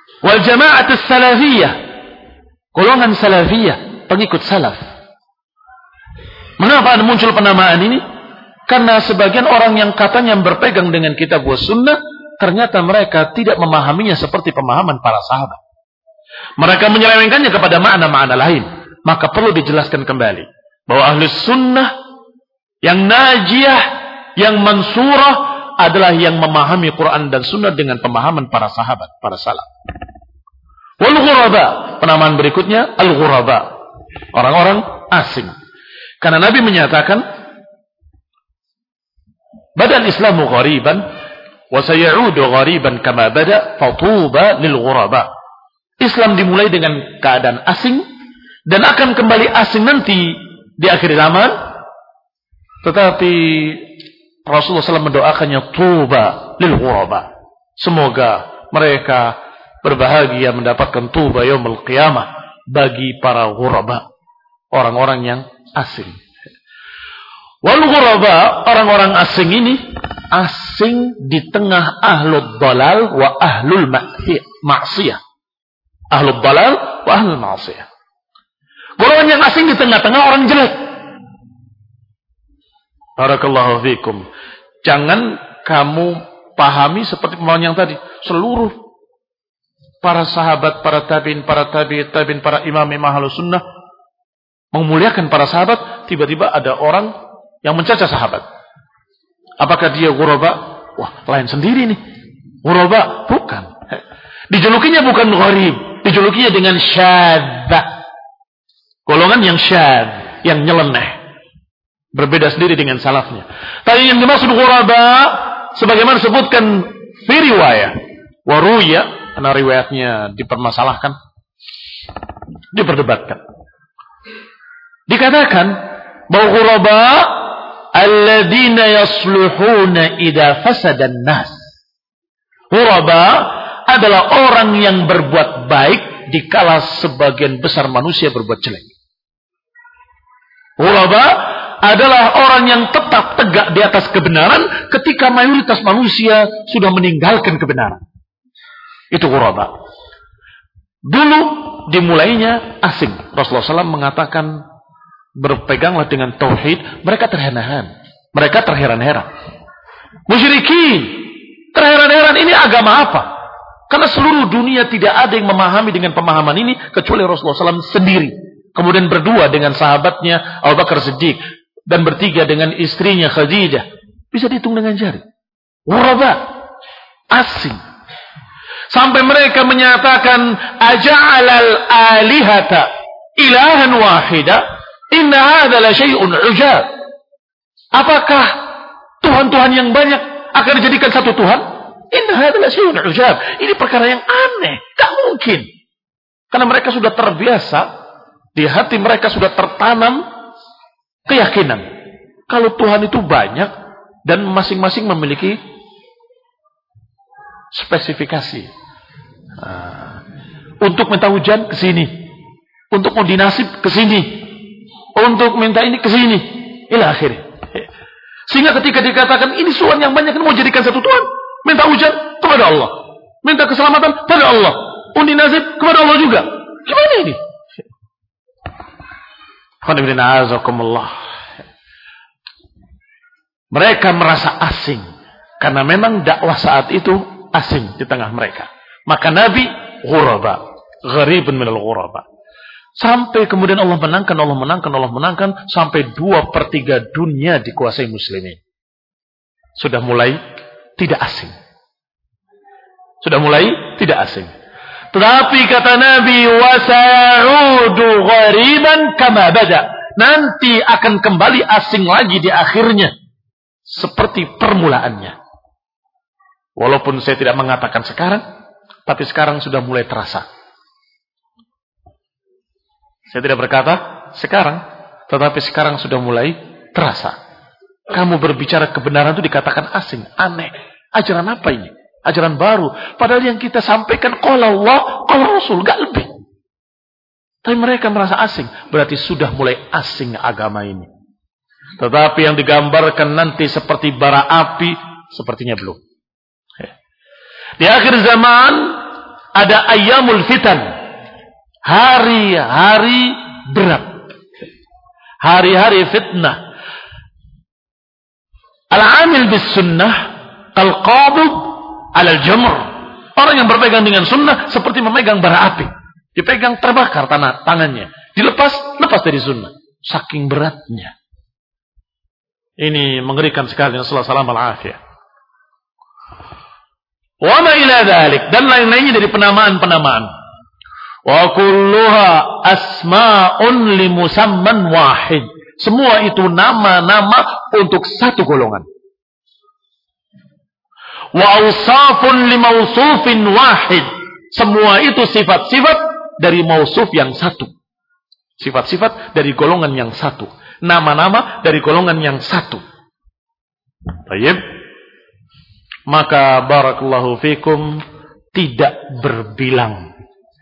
Wal jama'atus salafiyah, golongan salafiyah, pengikut salaf. Mengapa muncul penamaan ini? Karena sebagian orang yang katanya berpegang dengan kitab wa sunnah, ternyata mereka tidak memahaminya seperti pemahaman para sahabat. Mereka menyelewengkannya kepada makna-makna lain. Maka perlu dijelaskan kembali bahwa ahli sunnah yang najiyah, yang mansurah adalah yang memahami Quran dan sunnah dengan pemahaman para sahabat, para salaf. Wal ghuraba, penamaan berikutnya al-ghuraba, orang-orang asing. Karena Nabi menyatakan badal Islamu ghariban wa sayaudu ghariban kama bada fatuba lil ghuraba. Islam dimulai dengan keadaan asing dan akan kembali asing nanti di akhir zaman. Tetapi Rasulullah SAW mendoakannya tuba lil ghuraba. Semoga mereka berbahagia mendapatkan tuba yaumul qiyamah bagi para ghuraba, orang-orang yang asing. Wal ghuraba, orang-orang asing ini asing di tengah ahlul dalal wa ahlul ma'siyah. Ahlul dalal wa ahlul ma'siyah. Golongan yang asing di tengah-tengah orang jelek. Barakallahu fikum. Jangan kamu pahami seperti pemahaman yang tadi. Seluruh para sahabat, para tabi'in, para imam-imam ahlus sunnah memuliakan para sahabat, tiba-tiba ada orang yang mencaci sahabat. Apakah dia ghuraba? Wah, lain sendiri nih. Ghuraba bukan. Dijulukinya bukan gharib, dijulukinya dengan syadz. Golongan yang syadz, yang nyeleneh. Berbeda sendiri dengan salafnya. Tapi yang dimaksud ghuraba sebagaimana disebutkan fi riwayah wa ruya, karena riwayatnya dipermasalahkan, diperdebatkan. Dikatakan bahwa ghuraba alladzina yasluhuna idza fasada an-nas. Ghuraba adalah orang yang berbuat baik dikala sebagian besar manusia berbuat jelek. Ghuraba adalah orang yang tetap tegak di atas kebenaran ketika mayoritas manusia sudah meninggalkan kebenaran. Itu ghuraba. Dulu dimulainya asing. Rasulullah SAW mengatakan berpeganglah dengan tauhid. Mereka terheran-heran. Musyrikin terheran-heran, ini agama apa? Karena seluruh dunia tidak ada yang memahami dengan pemahaman ini kecuali Rasulullah SAW sendiri. Kemudian berdua dengan sahabatnya Abu Bakar Siddiq dan bertiga dengan istrinya Khadijah. Bisa dihitung dengan jari. Ghuraba, asing. Sampai mereka menyatakan aja'alal alihata ilahan wahida inna hadza la syai'un ujab. Apakah Tuhan-Tuhan yang banyak akan dijadikan satu Tuhan? Inna hadza la syai'un ujab. Ini perkara yang aneh, tak mungkin. Karena mereka sudah terbiasa, di hati mereka sudah tertanam keyakinan kalau Tuhan itu banyak dan masing-masing memiliki spesifikasi. Untuk minta hujan ke sini, untuk mau dinasib ke sini, untuk minta ini ke sini, ila akhir. Sehingga ketika dikatakan ini Tuhan yang banyak, mau jadikan satu Tuhan, minta hujan kepada Allah, minta keselamatan kepada Allah, undi nasib kepada Allah juga. Gimana ini? Mereka merasa asing karena memang dakwah saat itu asing di tengah mereka. Maka Nabi ghuraba, gharibun minal ghuraba. Sampai kemudian Allah menangkan sampai 2/3 dunia dikuasai muslimin. Sudah mulai tidak asing. Tetapi kata Nabi, wasa'udu ghariban kama bada. Nanti akan kembali asing lagi di akhirnya. Seperti permulaannya. Walaupun saya tidak mengatakan sekarang, tapi sekarang sudah mulai terasa. Saya tidak berkata sekarang, tetapi sekarang sudah mulai terasa. Kamu berbicara kebenaran itu dikatakan asing, aneh. Ajaran apa ini? Ajaran baru. Padahal yang kita sampaikan qala Allah, qala Rasul, gak lebih. Tapi mereka merasa asing. Berarti sudah mulai asing agama ini. Tetapi yang digambarkan nanti seperti bara api, sepertinya belum. Di akhir zaman, ada ayyamul fitan, hari-hari berat, hari-hari fitnah. Al-amil bis sunnah kal-qabid 'ala al-jamr. Orang yang berpegang dengan sunnah seperti memegang bara api. Dipegang terbakar tangannya, dilepas dari sunnah. Saking beratnya. Ini mengerikan sekali. Nasallahu alaihi wasallam. Wa ma ila dzalik, dan lain-lainnya dari penamaan-penamaan. Wa kulluha asma'un li musamman wahid. Semua itu nama-nama untuk satu golongan. Wa awsafun li mausufin wahid. Semua itu sifat-sifat dari mausuf yang satu. Sifat-sifat dari golongan yang satu. Nama-nama dari golongan yang satu. Baik. Maka barakallahu fikum, tidak berbilang.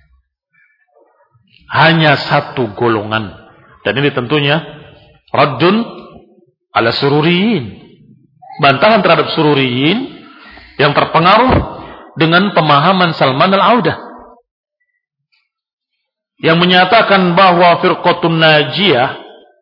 Hanya satu golongan. Dan ini tentunya raddun ala sururiyin. Bantahan terhadap sururiyin yang terpengaruh dengan pemahaman Salman al-Audah. Yang menyatakan bahwa firqatun najiyah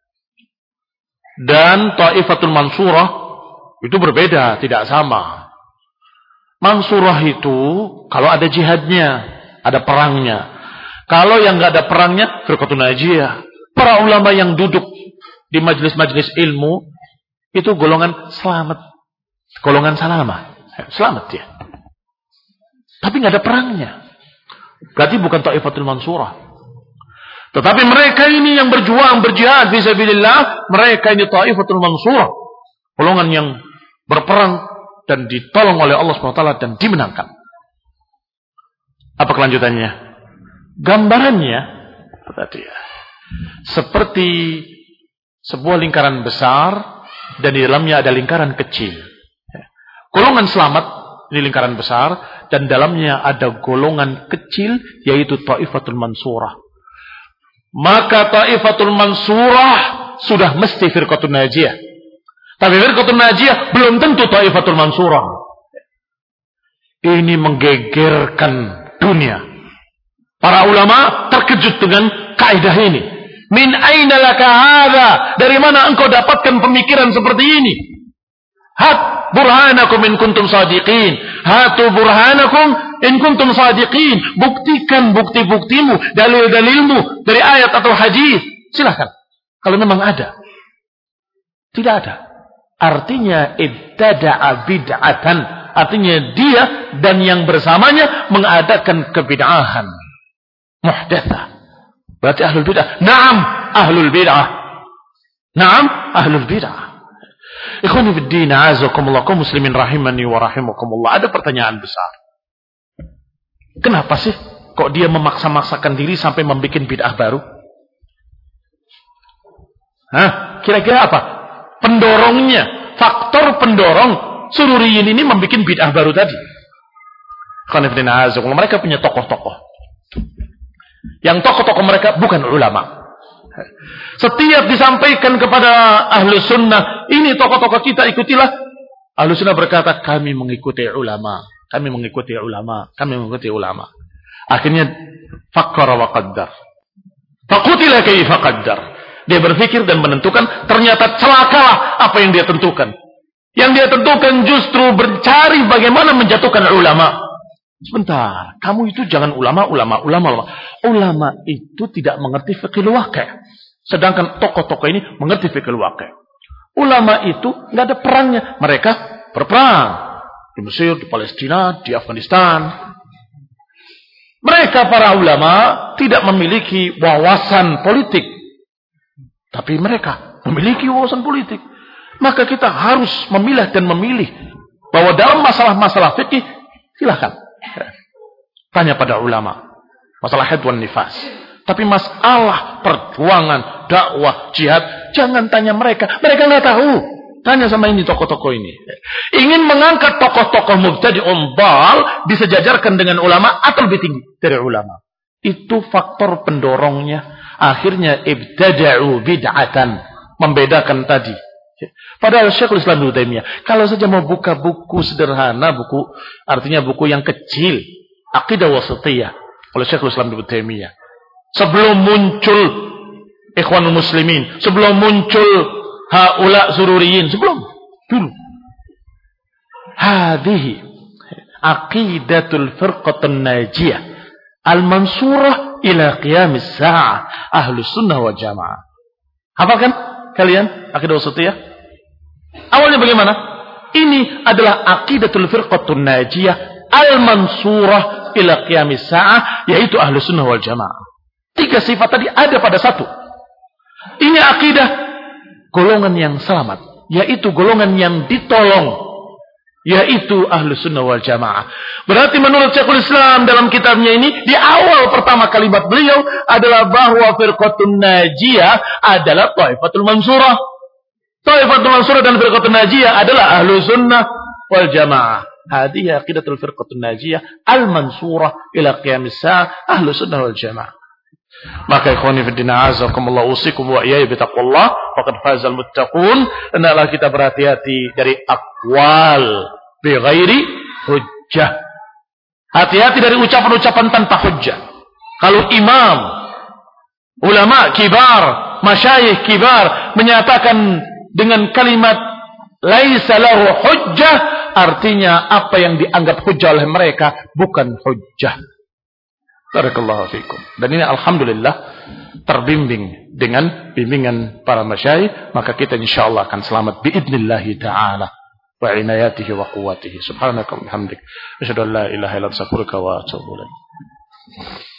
dan ta'ifatul mansurah itu berbeda, tidak sama. Mansurah itu kalau ada jihadnya, ada perangnya. Kalau yang nggak ada perangnya, firqatun najiyah. Para ulama yang duduk di majelis-majelis ilmu itu golongan selamat, golongan salamah, selamat ya. Tapi nggak ada perangnya. Berarti bukan ta'ifatul mansurah. Tetapi mereka ini yang berjuang, berjihad fisabilillah, mereka ini ta'ifatul mansurah, golongan yang berperang dan ditolong oleh Allah SWT dan dimenangkan. Apa kelanjutannya? Gambarannya tadi ya, seperti sebuah lingkaran besar dan di dalamnya ada lingkaran kecil. Golongan selamat di lingkaran besar dan dalamnya ada golongan kecil, yaitu ta'ifatul mansurah. Maka ta'ifatul mansurah sudah mesti firqatun najiyah. Tapi firqatun najiyah belum tentu ta'ifatul mansurah. Ini menggegerkan dunia. Para ulama terkejut dengan kaidah ini. Min aina laka hadza? Dari mana engkau dapatkan pemikiran seperti ini? Hat burhanakum in kuntum sadiqin. Hatu burhanakum in kuntum sadiqin. Buktikan bukti-buktimu, dalil-dalilmu dari ayat atau hadis. Silakan. Kalau memang ada. Tidak ada. Artinya ibtada'a bid'atan. Artinya dia dan yang bersamanya mengadakan kebid'ahan. Muhdatsah. Berarti ahlul bid'ah. Naam, ahlul bid'ah. Naam, ahlul bid'ah. Ikhwani fid din, a'azakumullah, kaum muslimin rahimani wa rahimakumullah. Ada pertanyaan besar. Kenapa sih kok dia memaksa-maksakan diri sampai membuat bid'ah baru? Hah? Kira-kira apa pendorongnya? Faktor pendorong sururiyin ini membuat bid'ah baru tadi. Ikhwani fid din, a'azakumullah, mereka punya tokoh-tokoh. Yang tokoh-tokoh mereka bukan ulama. Setiap disampaikan kepada ahlu sunnah, ini tokoh-tokoh kita ikutilah. Ahlu sunnah berkata, kami mengikuti ulama. Kami mengikuti ulama. Kami mengikuti ulama. Akhirnya, fakkara wa qaddar. Faqutila kaifa qaddar. Dia berpikir dan menentukan, ternyata celakalah apa yang dia tentukan. Yang dia tentukan justru mencari bagaimana menjatuhkan ulama. Sebentar, kamu itu jangan ulama. Ulama itu tidak mengerti fiqhul waqi'. Sedangkan tokoh-tokoh ini mengerti fiqhul waqi'. Ulama itu nggak ada perangnya, mereka berperang di Mesir, di Palestina, di Afghanistan. Mereka para ulama tidak memiliki wawasan politik, tapi mereka memiliki wawasan politik. Maka kita harus memilah dan memilih bahwa dalam masalah-masalah fikih silakan tanya pada ulama, masalah haid wan nifas. Tapi masalah perjuangan, dakwah, jihad, jangan tanya mereka. Mereka nggak tahu. Tanya sama ini tokoh-tokoh ini. Ingin mengangkat tokoh-tokoh mubtadi'un dhal disejajarkan dengan ulama atau lebih tinggi dari ulama. Itu faktor pendorongnya. Akhirnya ibtada'u bid'atan, membedakan tadi. Padahal Syekhul Islam Ibnu Taimiyah kalau saja mau buka buku sederhana, buku artinya buku yang kecil, Aqidah wasatiyah oleh Syekhul Islam Ibnu Taimiyah. Sebelum muncul Ikhwanul Muslimin, sebelum muncul haula sururiyin, sebelum dulu. Hadhihi aqidatul firqatun najiyah al-mansurah ila qiyamis sa'ah ahlus sunnah wal jamaah. Hafalkan kalian aqidah wasatiyah? Awalnya bagaimana? Ini adalah aqidatul firqatun najiyah al-mansurah ila qiyamis sa'ah, yaitu ahlus sunnah wal jamaah. 3 sifat tadi ada pada satu. Ini akidah golongan yang selamat, yaitu golongan yang ditolong, yaitu ahlus sunnah wal jamaah. Berarti menurut Syekhul Islam dalam kitabnya ini, di awal pertama kalimat beliau adalah bahwa firqatun najiyah adalah thaifatul mansurah. Thaifatul mansurah dan firqatun najiyah adalah ahlus sunnah wal jamaah. Hadihi aqidatul firqatun najiyah al-mansurah ila qiyamis sa'ah ahlus sunnah wal jamaah. Maka ikhwani fiddin a'azakumullah usikum wa iyaya bitaqwallah faqad fazal muttaqun. Hendaklah kita berhati-hati dari aqwal bi ghairi hujjah. Hati-hati dari ucapan-ucapan tanpa hujjah. Kalau imam, ulama kibar, masyayikh kibar menyatakan dengan kalimat laisa lahu hujjah, artinya apa yang dianggap hujjah oleh mereka bukan hujjah. Barakallahu fikum. Dan ini alhamdulillah terbimbing dengan bimbingan para masyayikh, maka kita insyaallah akan selamat biidznillah taala wa inayatihi wa quwwatihi. Subhanaka wa bihamdik asyhadu an la ilaha illa anta astaghfiruka wa atubu ilaik.